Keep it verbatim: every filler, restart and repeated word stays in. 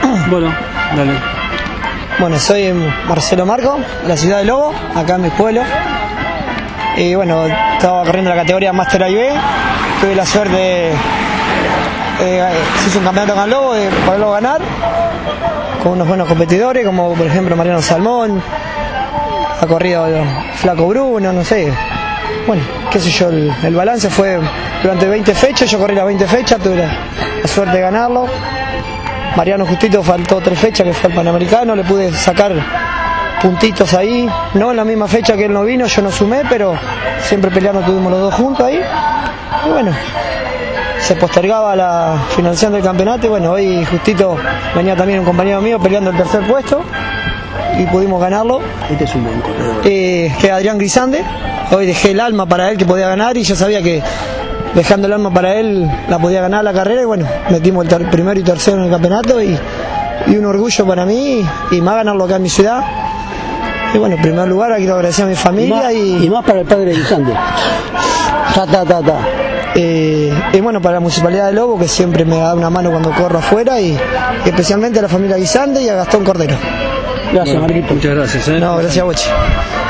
Bueno, dale. Bueno, soy Marcelo Marco, de la ciudad de Lobo, acá en mi pueblo. Y bueno, estaba corriendo la categoría Master A y B. Tuve la suerte de... Eh, se hizo un campeonato acá en Lobo, de poderlo ganar, con unos buenos competidores, como por ejemplo Mariano Salmón, ha corrido Flaco Bruno, no sé. Bueno, qué sé yo, el, el balance fue durante veinte fechas, yo corrí las veinte fechas, tuve la, la suerte de ganarlo. Mariano justito faltó tres fechas, que fue el Panamericano, le pude sacar puntitos ahí, no en la misma fecha que él no vino, yo no sumé, pero siempre peleando tuvimos los dos juntos ahí. Y bueno, se postergaba la finalización del campeonato y bueno, hoy justito venía también un compañero mío peleando el tercer puesto y pudimos ganarlo. Este es un buen corredor. Eh, que Adrián Grisande, hoy dejé el alma para él que podía ganar y yo sabía que dejando el alma para él la podía ganar la carrera y bueno, metimos el primero y tercero en el campeonato y, y un orgullo para mí y más ganarlo acá en mi ciudad. Y bueno, en primer lugar quiero agradecer a mi familia y más, y, y más para el padre de Grisande. Ta, ta, ta, ta. Eh, y bueno, para la Municipalidad de Lobo, que siempre me da una mano cuando corro afuera, y, y especialmente a la familia Guisande y a Gastón Cordero. Gracias, bueno, Marquito. Muchas gracias. ¿eh? No, gracias a vos.